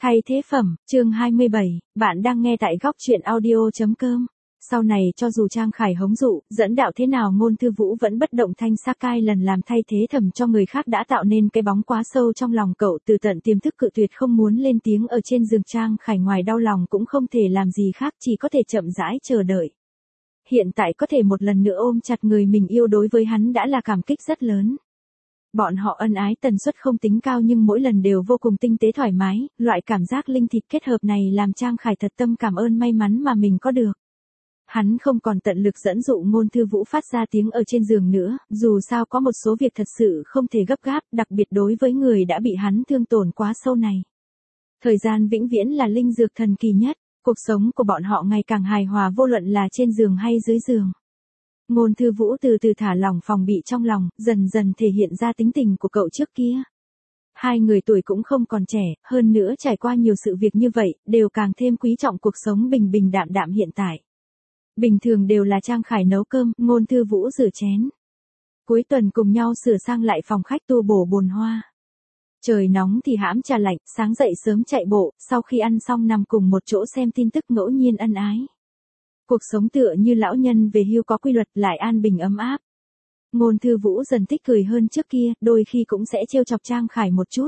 Thay thế phẩm, chương 27, bạn đang nghe tại góc truyện audio.com. Sau này cho dù Trang Khải hống dụ, dẫn đạo thế nào Ngôn Thư Vũ vẫn bất động thanh sắc, cai lần làm thay thế thẩm cho người khác đã tạo nên cái bóng quá sâu trong lòng cậu, từ tận tiềm thức cự tuyệt không muốn lên tiếng ở trên giường. Trang Khải ngoài đau lòng cũng không thể làm gì khác, chỉ có thể chậm rãi chờ đợi. Hiện tại có thể một lần nữa ôm chặt người mình yêu đối với hắn đã là cảm kích rất lớn. Bọn họ ân ái tần suất không tính cao nhưng mỗi lần đều vô cùng tinh tế thoải mái, loại cảm giác linh thịt kết hợp này làm Trang Khải thật tâm cảm ơn may mắn mà mình có được. Hắn không còn tận lực dẫn dụ Ngôn Thư Vũ phát ra tiếng ở trên giường nữa, dù sao có một số việc thật sự không thể gấp gáp, đặc biệt đối với người đã bị hắn thương tổn quá sâu này. Thời gian vĩnh viễn là linh dược thần kỳ nhất, cuộc sống của bọn họ ngày càng hài hòa vô luận là trên giường hay dưới giường. Ngôn Thư Vũ từ từ thả lỏng phòng bị trong lòng, dần dần thể hiện ra tính tình của cậu trước kia. Hai người tuổi cũng không còn trẻ, hơn nữa trải qua nhiều sự việc như vậy, đều càng thêm quý trọng cuộc sống bình bình đạm đạm hiện tại. Bình thường đều là Trang Khải nấu cơm, Ngôn Thư Vũ rửa chén. Cuối tuần cùng nhau sửa sang lại phòng khách, tu bổ bồn hoa. Trời nóng thì hãm trà lạnh, sáng dậy sớm chạy bộ, sau khi ăn xong nằm cùng một chỗ xem tin tức, ngẫu nhiên ân ái. Cuộc sống tựa như lão nhân về hưu có quy luật, lại an bình ấm áp. Ngôn Thư Vũ dần thích cười hơn trước kia, đôi khi cũng sẽ trêu chọc Trang Khải một chút.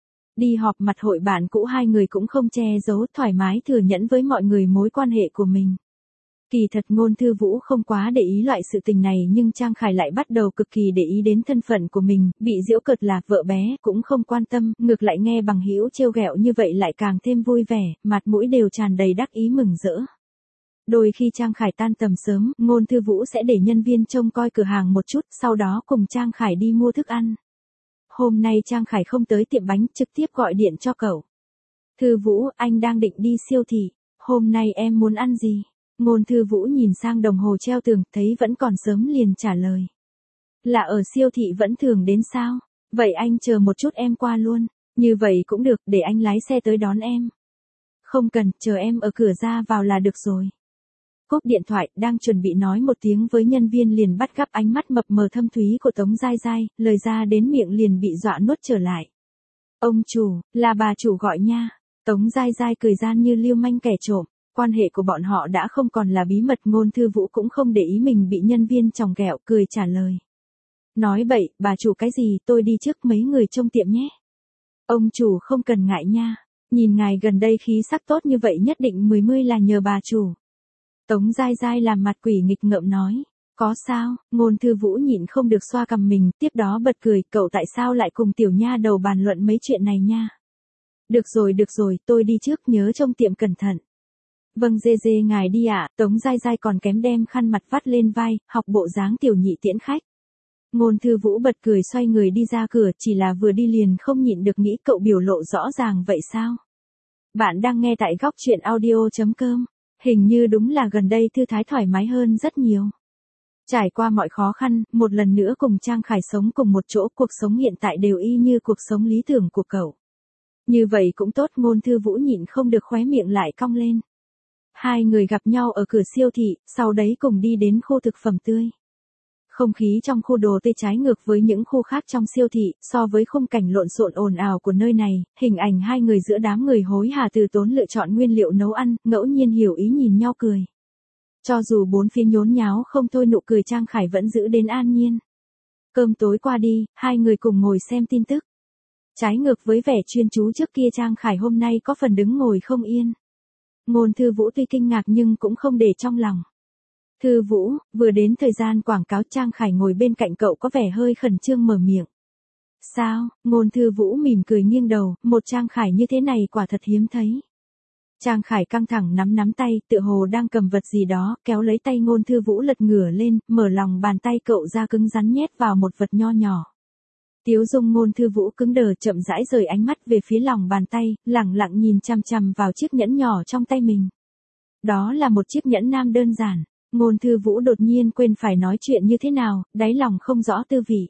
Đi họp mặt hội bạn cũ hai người cũng không che giấu, thoải mái thừa nhận với mọi người mối quan hệ của mình. Kỳ thật Ngôn Thư Vũ không quá để ý loại sự tình này nhưng Trang Khải lại bắt đầu cực kỳ để ý đến thân phận của mình, bị giễu cợt là vợ bé cũng không quan tâm, ngược lại nghe bằng hữu trêu ghẹo như vậy lại càng thêm vui vẻ, mặt mũi đều tràn đầy đắc ý mừng rỡ. Đôi khi Trang Khải tan tầm sớm, Ngôn Thư Vũ sẽ để nhân viên trông coi cửa hàng một chút, sau đó cùng Trang Khải đi mua thức ăn. Hôm nay Trang Khải không tới tiệm bánh, trực tiếp gọi điện cho cậu. Thư Vũ, anh đang định đi siêu thị, hôm nay em muốn ăn gì? Ngôn Thư Vũ nhìn sang đồng hồ treo tường, thấy vẫn còn sớm liền trả lời. Là ở siêu thị vẫn thường đến sao? Vậy anh chờ một chút em qua luôn. Như vậy cũng được, để anh lái xe tới đón em. Không cần, chờ em ở cửa ra vào là được rồi. Cúp điện thoại, đang chuẩn bị nói một tiếng với nhân viên liền bắt gặp ánh mắt mập mờ thâm thúy của Tống Giai Giai, lời ra đến miệng liền bị dọa nuốt trở lại. Ông chủ, là bà chủ gọi nha. Tống Giai Giai cười gian như lưu manh kẻ trộm. Quan hệ của bọn họ đã không còn là bí mật, Ngôn Thư Vũ cũng không để ý mình bị nhân viên chòng ghẹo, cười trả lời. Nói bậy, bà chủ cái gì, tôi đi trước mấy người trông tiệm nhé. Ông chủ không cần ngại nha. Nhìn ngài gần đây khí sắc tốt như vậy nhất định 10 là nhờ bà chủ. Tống Giai Giai làm mặt quỷ nghịch ngợm nói. Có sao? Ngôn Thư Vũ nhịn không được xoa cằm mình, tiếp đó bật cười, cậu tại sao lại cùng tiểu nha đầu bàn luận mấy chuyện này nha? Được rồi, tôi đi trước, nhớ trông tiệm cẩn thận. Vâng dê ngài đi ạ. Tống Giai Giai còn kém đem khăn mặt vắt lên vai, học bộ dáng tiểu nhị tiễn khách. Ngôn Thư Vũ bật cười xoay người đi ra cửa, chỉ là vừa đi liền không nhịn được nghĩ cậu biểu lộ rõ ràng vậy sao? Bạn đang nghe tại góc truyện audio.com. Hình như đúng là gần đây thư thái thoải mái hơn rất nhiều. Trải qua mọi khó khăn, một lần nữa cùng Trang Khải sống cùng một chỗ, cuộc sống hiện tại đều y như cuộc sống lý tưởng của cậu. Như vậy cũng tốt, Ngôn Thư Vũ nhịn không được khóe miệng lại cong lên. Hai người gặp nhau ở cửa siêu thị, sau đấy cùng đi đến khu thực phẩm tươi. Không khí trong khu đồ tươi trái ngược với những khu khác trong siêu thị, so với khung cảnh lộn xộn ồn ào của nơi này, hình ảnh hai người giữa đám người hối hả từ tốn lựa chọn nguyên liệu nấu ăn, ngẫu nhiên hiểu ý nhìn nhau cười. Cho dù bốn phía nhốn nháo không thôi, nụ cười Trang Khải vẫn giữ đến an nhiên. Cơm tối qua đi, hai người cùng ngồi xem tin tức. Trái ngược với vẻ chuyên chú trước kia, Trang Khải hôm nay có phần đứng ngồi không yên. Ngôn Thư Vũ tuy kinh ngạc nhưng cũng không để trong lòng. Thư Vũ, vừa đến thời gian quảng cáo. Trang Khải ngồi bên cạnh cậu có vẻ hơi khẩn trương mở miệng. Sao? Ngôn Thư Vũ mỉm cười nghiêng đầu, một Trang Khải như thế này quả thật hiếm thấy. Trang Khải căng thẳng nắm tay, tựa hồ đang cầm vật gì đó, kéo lấy tay Ngôn Thư Vũ lật ngửa lên, mở lòng bàn tay cậu ra cứng rắn nhét vào một vật nho nhỏ. Tiếu dung Ngôn Thư Vũ cứng đờ, chậm rãi rời ánh mắt về phía lòng bàn tay, lẳng lặng nhìn chằm chằm vào chiếc nhẫn nhỏ trong tay mình. Đó là một chiếc nhẫn nam đơn giản. Ngôn Thư Vũ đột nhiên quên phải nói chuyện như thế nào, đáy lòng không rõ tư vị.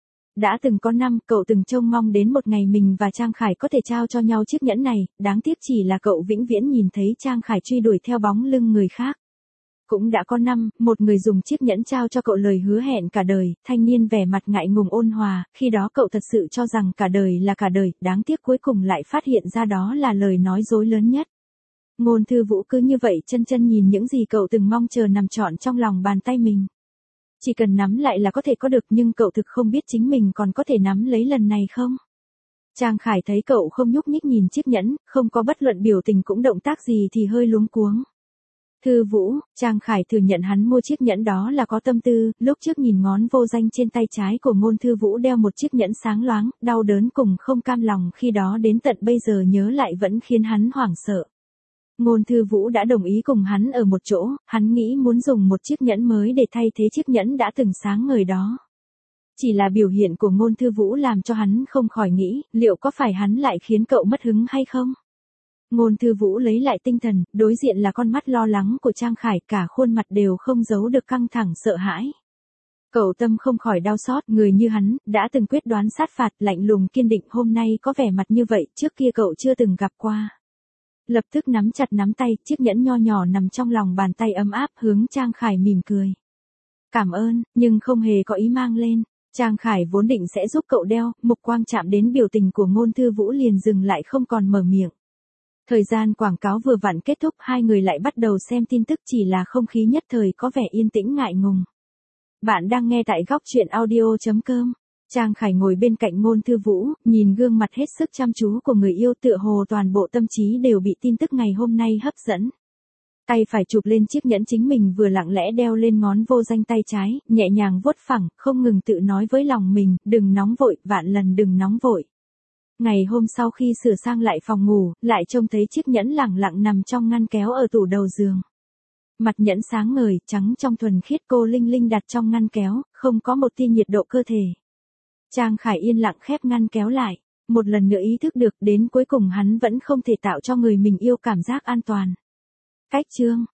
Đã từng có năm, cậu từng trông mong đến một ngày mình và Trang Khải có thể trao cho nhau chiếc nhẫn này, đáng tiếc chỉ là cậu vĩnh viễn nhìn thấy Trang Khải truy đuổi theo bóng lưng người khác. Cũng đã có năm, một người dùng chiếc nhẫn trao cho cậu lời hứa hẹn cả đời, thanh niên vẻ mặt ngại ngùng ôn hòa, khi đó cậu thật sự cho rằng cả đời là cả đời, đáng tiếc cuối cùng lại phát hiện ra đó là lời nói dối lớn nhất. Ngôn Thư Vũ cứ như vậy chân chân nhìn những gì cậu từng mong chờ nằm trọn trong lòng bàn tay mình. Chỉ cần nắm lại là có thể có được, nhưng cậu thực không biết chính mình còn có thể nắm lấy lần này không. Trang Khải thấy cậu không nhúc nhích nhìn chiếc nhẫn, không có bất luận biểu tình cũng động tác gì thì hơi luống cuống. Thư Vũ, Trang Khải thừa nhận hắn mua chiếc nhẫn đó là có tâm tư, lúc trước nhìn ngón vô danh trên tay trái của Ngôn Thư Vũ đeo một chiếc nhẫn sáng loáng, đau đớn cùng không cam lòng khi đó đến tận bây giờ nhớ lại vẫn khiến hắn hoảng sợ. Ngôn Thư Vũ đã đồng ý cùng hắn ở một chỗ, hắn nghĩ muốn dùng một chiếc nhẫn mới để thay thế chiếc nhẫn đã từng sáng ngời đó. Chỉ là biểu hiện của Ngôn Thư Vũ làm cho hắn không khỏi nghĩ, liệu có phải hắn lại khiến cậu mất hứng hay không? Ngôn Thư Vũ lấy lại tinh thần, đối diện là con mắt lo lắng của Trang Khải, cả khuôn mặt đều không giấu được căng thẳng sợ hãi. Cậu tâm không khỏi đau xót, người như hắn, đã từng quyết đoán sát phạt, lạnh lùng kiên định, hôm nay có vẻ mặt như vậy, trước kia cậu chưa từng gặp qua. Lập tức nắm chặt nắm tay, chiếc nhẫn nho nhỏ nằm trong lòng bàn tay ấm áp, hướng Trang Khải mỉm cười. Cảm ơn, nhưng không hề có ý mang lên. Trang Khải vốn định sẽ giúp cậu đeo, mục quang chạm đến biểu tình của Ngôn Thư Vũ liền dừng lại không còn mở miệng. Thời gian quảng cáo vừa vặn kết thúc, hai người lại bắt đầu xem tin tức, chỉ là không khí nhất thời có vẻ yên tĩnh ngại ngùng. Bạn đang nghe tại góc truyện audio.com. Trang Khải ngồi bên cạnh Ngôn Thư Vũ, nhìn gương mặt hết sức chăm chú của người yêu, tựa hồ toàn bộ tâm trí đều bị tin tức ngày hôm nay hấp dẫn. Tay phải chụp lên chiếc nhẫn chính mình vừa lặng lẽ đeo lên ngón vô danh tay trái, nhẹ nhàng vuốt phẳng, không ngừng tự nói với lòng mình, đừng nóng vội, vạn lần đừng nóng vội. Ngày hôm sau khi sửa sang lại phòng ngủ, lại trông thấy chiếc nhẫn lẳng lặng nằm trong ngăn kéo ở tủ đầu giường. Mặt nhẫn sáng ngời, trắng trong thuần khiết, cô linh linh đặt trong ngăn kéo, không có một tia nhiệt độ cơ thể. Trang Khải yên lặng khép ngăn kéo lại, một lần nữa ý thức được đến cuối cùng hắn vẫn không thể tạo cho người mình yêu cảm giác an toàn. Cách chương